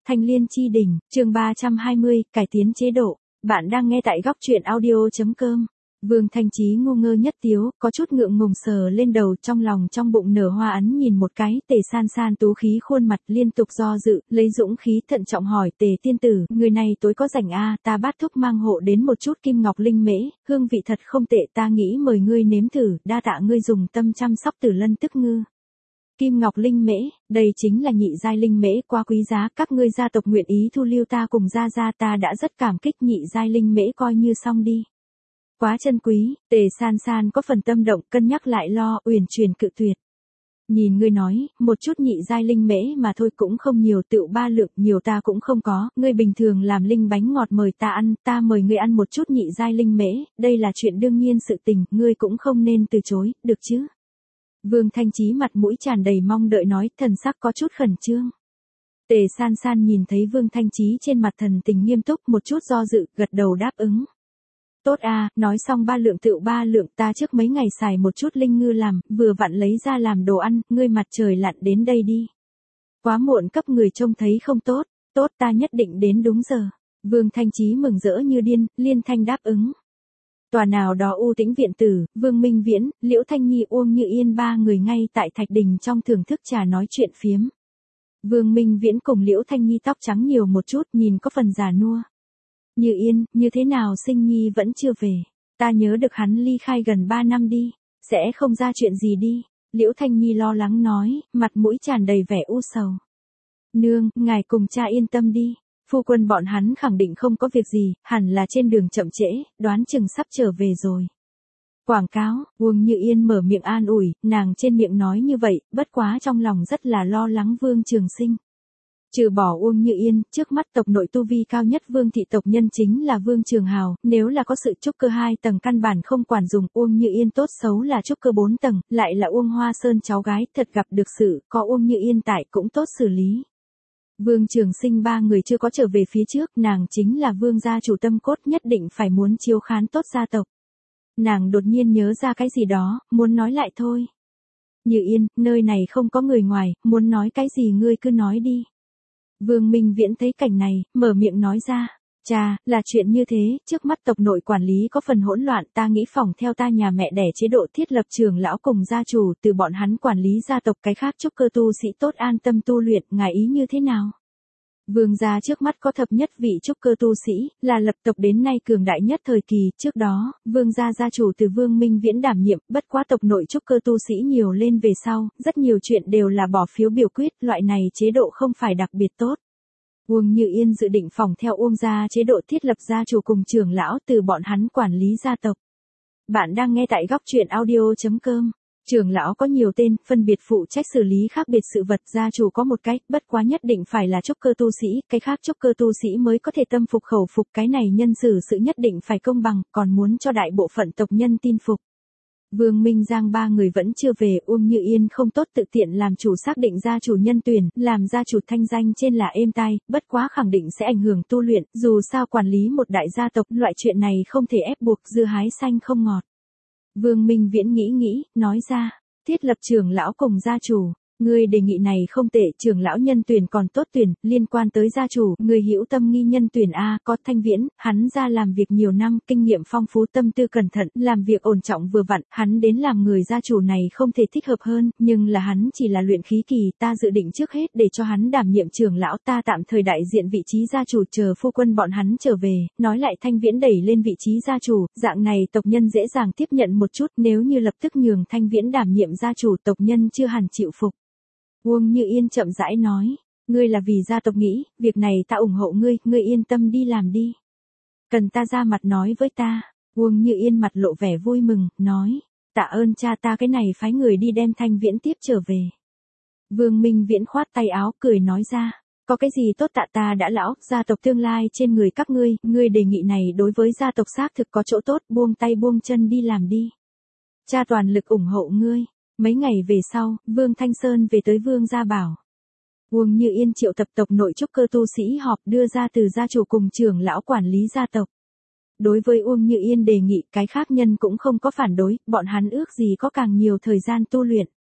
Thanh Liên Chi Đỉnh, chương 320, cải tiến chế độ. Bạn đang nghe tại góc truyện audio.com. Vương Thanh Chí ngu ngơ nhất tiếu, có chút ngượng ngùng sờ lên đầu, trong lòng trong bụng nở hoa ấn nhìn một cái. Tề San San tú khí khuôn mặt liên tục do dự, lấy dũng khí thận trọng hỏi Tề tiên tử, người này tối có rảnh a? Ta bát thúc mang hộ đến một chút kim ngọc linh mễ, hương vị thật không tệ, ta nghĩ mời ngươi nếm thử, đa tạ ngươi dùng tâm chăm sóc Tử Lân tức ngư. Kim ngọc linh mễ, đây chính là nhị giai linh mễ, quá quý giá, các ngươi gia tộc nguyện ý thu lưu ta cùng gia gia, ta đã rất cảm kích, nhị giai linh mễ coi như xong đi. Quá chân quý. Tề San San có phần tâm động, cân nhắc lại lo, uyển chuyển cự tuyệt. Nhìn ngươi nói, một chút nhị giai linh mễ mà thôi, cũng không nhiều, tựu 3 lượng, nhiều ta cũng không có, ngươi bình thường làm linh bánh ngọt mời ta ăn, ta mời ngươi ăn một chút nhị giai linh mễ, đây là chuyện đương nhiên sự tình, ngươi cũng không nên từ chối, được chứ? Vương Thanh Chí mặt mũi tràn đầy mong đợi nói, thần sắc có chút khẩn trương. Tề San San nhìn thấy Vương Thanh Chí trên mặt thần tình nghiêm túc, một chút do dự, gật đầu đáp ứng. Tốt a, nói xong 3 lượng tựu 3 lượng, ta trước mấy ngày xài một chút linh ngư làm, vừa vặn lấy ra làm đồ ăn, ngươi mặt trời lặn đến đây đi. Quá muộn cấp người trông thấy không tốt, tốt ta nhất định đến đúng giờ. Vương Thanh Chí mừng rỡ như điên, liên thanh đáp ứng. Tòa nào đó u tĩnh viện tử, Vương Minh Viễn, Liễu Thanh Nhi, Uông Như Yên 3 người ngay tại Thạch Đình trong thưởng thức trà nói chuyện phiếm. Vương Minh Viễn cùng Liễu Thanh Nhi tóc trắng nhiều một chút, nhìn có phần già nua. Như Yên, như thế nào Sinh Nhi vẫn chưa về? Ta nhớ được hắn ly khai gần 3 năm đi, sẽ không ra chuyện gì đi. Liễu Thanh Nhi lo lắng nói, mặt mũi tràn đầy vẻ u sầu. Nương, ngài cùng cha yên tâm đi. Phu quân bọn hắn khẳng định không có việc gì, hẳn là trên đường chậm trễ, đoán chừng sắp trở về rồi. Quảng cáo, Uông Như Yên mở miệng an ủi, nàng trên miệng nói như vậy, bất quá trong lòng rất là lo lắng Vương Trường Sinh. Trừ bỏ Uông Như Yên, trước mắt tộc nội tu vi cao nhất Vương thị tộc nhân chính là Vương Trường Hào, nếu là có sự trúc cơ 2 tầng căn bản không quản dùng, Uông Như Yên tốt xấu là trúc cơ 4 tầng, lại là Uông Hoa Sơn cháu gái, thật gặp được sự, có Uông Như Yên tại cũng tốt xử lý. Vương Trường Sinh 3 người chưa có trở về phía trước, nàng chính là Vương gia chủ tâm cốt, nhất định phải muốn chiếu khán tốt gia tộc. Nàng đột nhiên nhớ ra cái gì đó, muốn nói lại thôi. Như Yên, nơi này không có người ngoài, muốn nói cái gì ngươi cứ nói đi. Vương Minh Viễn thấy cảnh này, mở miệng nói ra. Cha, là chuyện như thế, trước mắt tộc nội quản lý có phần hỗn loạn, ta nghĩ phòng theo ta nhà mẹ đẻ chế độ thiết lập trưởng lão cùng gia chủ, từ bọn hắn quản lý gia tộc, cái khác trúc cơ tu sĩ tốt an tâm tu luyện, ngài ý như thế nào? Vương gia trước mắt có thập nhất vị trúc cơ tu sĩ, là lập tộc đến nay cường đại nhất thời kỳ, trước đó, Vương gia gia chủ từ Vương Minh Viễn đảm nhiệm, bất quá tộc nội trúc cơ tu sĩ nhiều lên về sau, rất nhiều chuyện đều là bỏ phiếu biểu quyết, loại này chế độ không phải đặc biệt tốt. Uông Như Yên dự định phòng theo Uông gia chế độ thiết lập gia chủ cùng trưởng lão, từ bọn hắn quản lý gia tộc. Bạn đang nghe tại góc truyện audio.com. Trưởng lão có nhiều tên, phân biệt phụ trách xử lý khác biệt sự vật, gia chủ có một cái, bất quá nhất định phải là trúc cơ tu sĩ, cái khác trúc cơ tu sĩ mới có thể tâm phục khẩu phục, cái này nhân xử sự nhất định phải công bằng, còn muốn cho đại bộ phận tộc nhân tin phục. Vương Minh Giang 3 người vẫn chưa về, Uông Như Yên không tốt tự tiện làm chủ xác định gia chủ nhân tuyển, làm gia chủ thanh danh trên là êm tai, bất quá khẳng định sẽ ảnh hưởng tu luyện, dù sao quản lý một đại gia tộc, loại chuyện này không thể ép buộc, dưa hái xanh không ngọt. Vương Minh Viễn nghĩ, nói ra, thiết lập trưởng lão cùng gia chủ, ngươi đề nghị này không tệ, trưởng lão nhân tuyển còn tốt tuyển, liên quan tới gia chủ, người hữu tâm nghi nhân tuyển a, có Thanh Viễn, hắn ra làm việc nhiều năm, kinh nghiệm phong phú, tâm tư cẩn thận, làm việc ổn trọng vừa vặn, hắn đến làm người gia chủ này không thể thích hợp hơn, nhưng là hắn chỉ là luyện khí kỳ, ta dự định trước hết để cho hắn đảm nhiệm trưởng lão, ta tạm thời đại diện vị trí gia chủ, chờ phu quân bọn hắn trở về, nói lại Thanh Viễn đẩy lên vị trí gia chủ, dạng này tộc nhân dễ dàng tiếp nhận một chút, nếu như lập tức nhường Thanh Viễn đảm nhiệm gia chủ, tộc nhân chưa hẳn chịu phục. Uông Như Yên chậm rãi nói, ngươi là vì gia tộc nghĩ, việc này ta ủng hộ ngươi, ngươi yên tâm đi làm đi. Cần ta ra mặt nói với ta. Uông Như Yên mặt lộ vẻ vui mừng, nói, tạ ơn cha, ta cái này phái người đi đem Thanh Viễn tiếp trở về. Vương Minh Viễn khoát tay áo, cười nói ra, có cái gì tốt tạ, ta đã lão, gia tộc tương lai trên người các ngươi đề nghị này đối với gia tộc xác thực có chỗ tốt, buông tay buông chân đi làm đi. Cha toàn lực ủng hộ ngươi. Mấy ngày về sau, Vương Thanh Sơn về tới Vương gia bảo. Uông Như Yên triệu tập tộc nội trúc cơ tu sĩ họp, đưa ra từ gia chủ cùng trưởng lão quản lý gia tộc. Đối với Uông Như Yên đề nghị, cái khác nhân cũng không có phản đối, bọn hắn ước gì có càng nhiều thời gian tu luyện.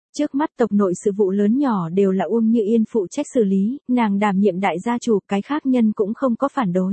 Trước mắt tộc nội sự vụ lớn nhỏ đều là Uông Như Yên phụ trách xử lý, nàng đảm nhiệm đại gia chủ, cái khác nhân cũng không có phản đối.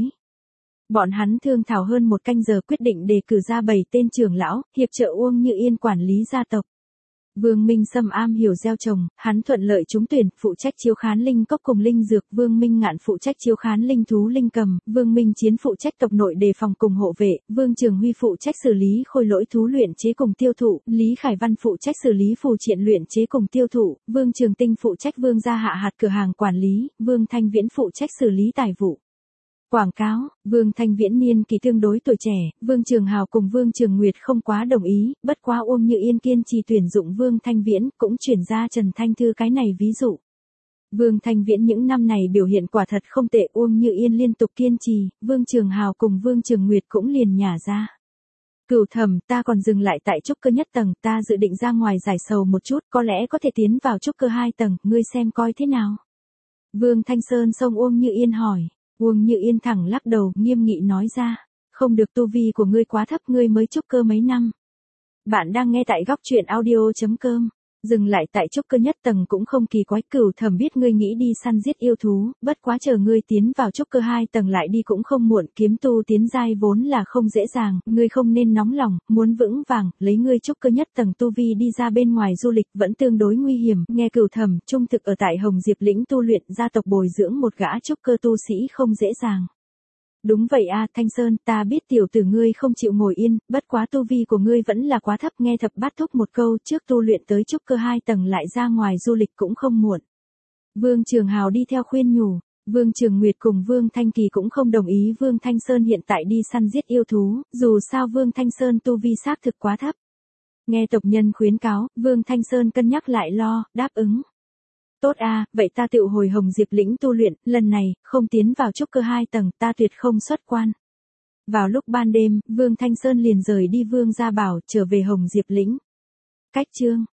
Bọn hắn thương thảo hơn một canh giờ quyết định đề cử ra 7 tên trưởng lão, hiệp trợ Uông Như Yên quản lý gia tộc. Vương Minh Sâm am hiểu gieo trồng, hắn thuận lợi trúng tuyển, phụ trách chiếu khán linh cốc cùng linh dược, Vương Minh Ngạn phụ trách chiếu khán linh thú linh cầm, Vương Minh Chiến phụ trách tộc nội đề phòng cùng hộ vệ, Vương Trường Huy phụ trách xử lý khôi lỗi thú luyện chế cùng tiêu thụ, Lý Khải Văn phụ trách xử lý phù triện luyện chế cùng tiêu thụ, Vương Trường Tinh phụ trách Vương gia hạ hạt cửa hàng quản lý, Vương Thanh Viễn phụ trách xử lý tài vụ. Quảng cáo, Vương Thanh Viễn niên kỳ tương đối tuổi trẻ, Vương Trường Hào cùng Vương Trường Nguyệt không quá đồng ý, bất quá Uông Như Yên kiên trì tuyển dụng Vương Thanh Viễn, cũng chuyển ra Trần Thanh Thư cái này ví dụ. Vương Thanh Viễn những năm này biểu hiện quả thật không tệ, Uông Như Yên liên tục kiên trì, Vương Trường Hào cùng Vương Trường Nguyệt cũng liền nhả ra. Cửu Thẩm, ta còn dừng lại tại trúc cơ nhất tầng, ta dự định ra ngoài giải sầu một chút, có lẽ có thể tiến vào trúc cơ 2 tầng, ngươi xem coi thế nào. Vương Thanh Sơn xông Uông Như Yên hỏi. Uông Như Yên thẳng lắc đầu, nghiêm nghị nói ra, không được, tu vi của ngươi quá thấp, ngươi mới trúc cơ mấy năm. Bạn đang nghe tại góc truyện audio.com, dừng lại tại trúc cơ nhất tầng cũng không kỳ quái, Cửu Thẩm biết ngươi nghĩ đi săn giết yêu thú, bất quá chờ ngươi tiến vào trúc cơ 2 tầng lại đi cũng không muộn, kiếm tu tiến giai vốn là không dễ dàng, ngươi không nên nóng lòng, muốn vững vàng, lấy ngươi trúc cơ nhất tầng tu vi đi ra bên ngoài du lịch vẫn tương đối nguy hiểm, nghe Cửu Thẩm, trung thực ở tại Hồng Diệp lĩnh tu luyện, gia tộc bồi dưỡng một gã trúc cơ tu sĩ không dễ dàng. Đúng vậy a, Thanh Sơn, ta biết tiểu tử ngươi không chịu ngồi yên, bất quá tu vi của ngươi vẫn là quá thấp, nghe Thập Bát Thúc một câu, trước tu luyện tới trúc cơ 2 tầng lại ra ngoài du lịch cũng không muộn. Vương Trường Hào đi theo khuyên nhủ, Vương Trường Nguyệt cùng Vương Thanh Kỳ cũng không đồng ý Vương Thanh Sơn hiện tại đi săn giết yêu thú, dù sao Vương Thanh Sơn tu vi xác thực quá thấp. Nghe tộc nhân khuyến cáo, Vương Thanh Sơn cân nhắc lại lo, đáp ứng. Tốt a, vậy ta tựu hồi Hồng Diệp lĩnh tu luyện, lần này, không tiến vào trúc cơ 2 tầng, ta tuyệt không xuất quan. Vào lúc ban đêm, Vương Thanh Sơn liền rời đi Vương gia bảo, trở về Hồng Diệp lĩnh. Cách chương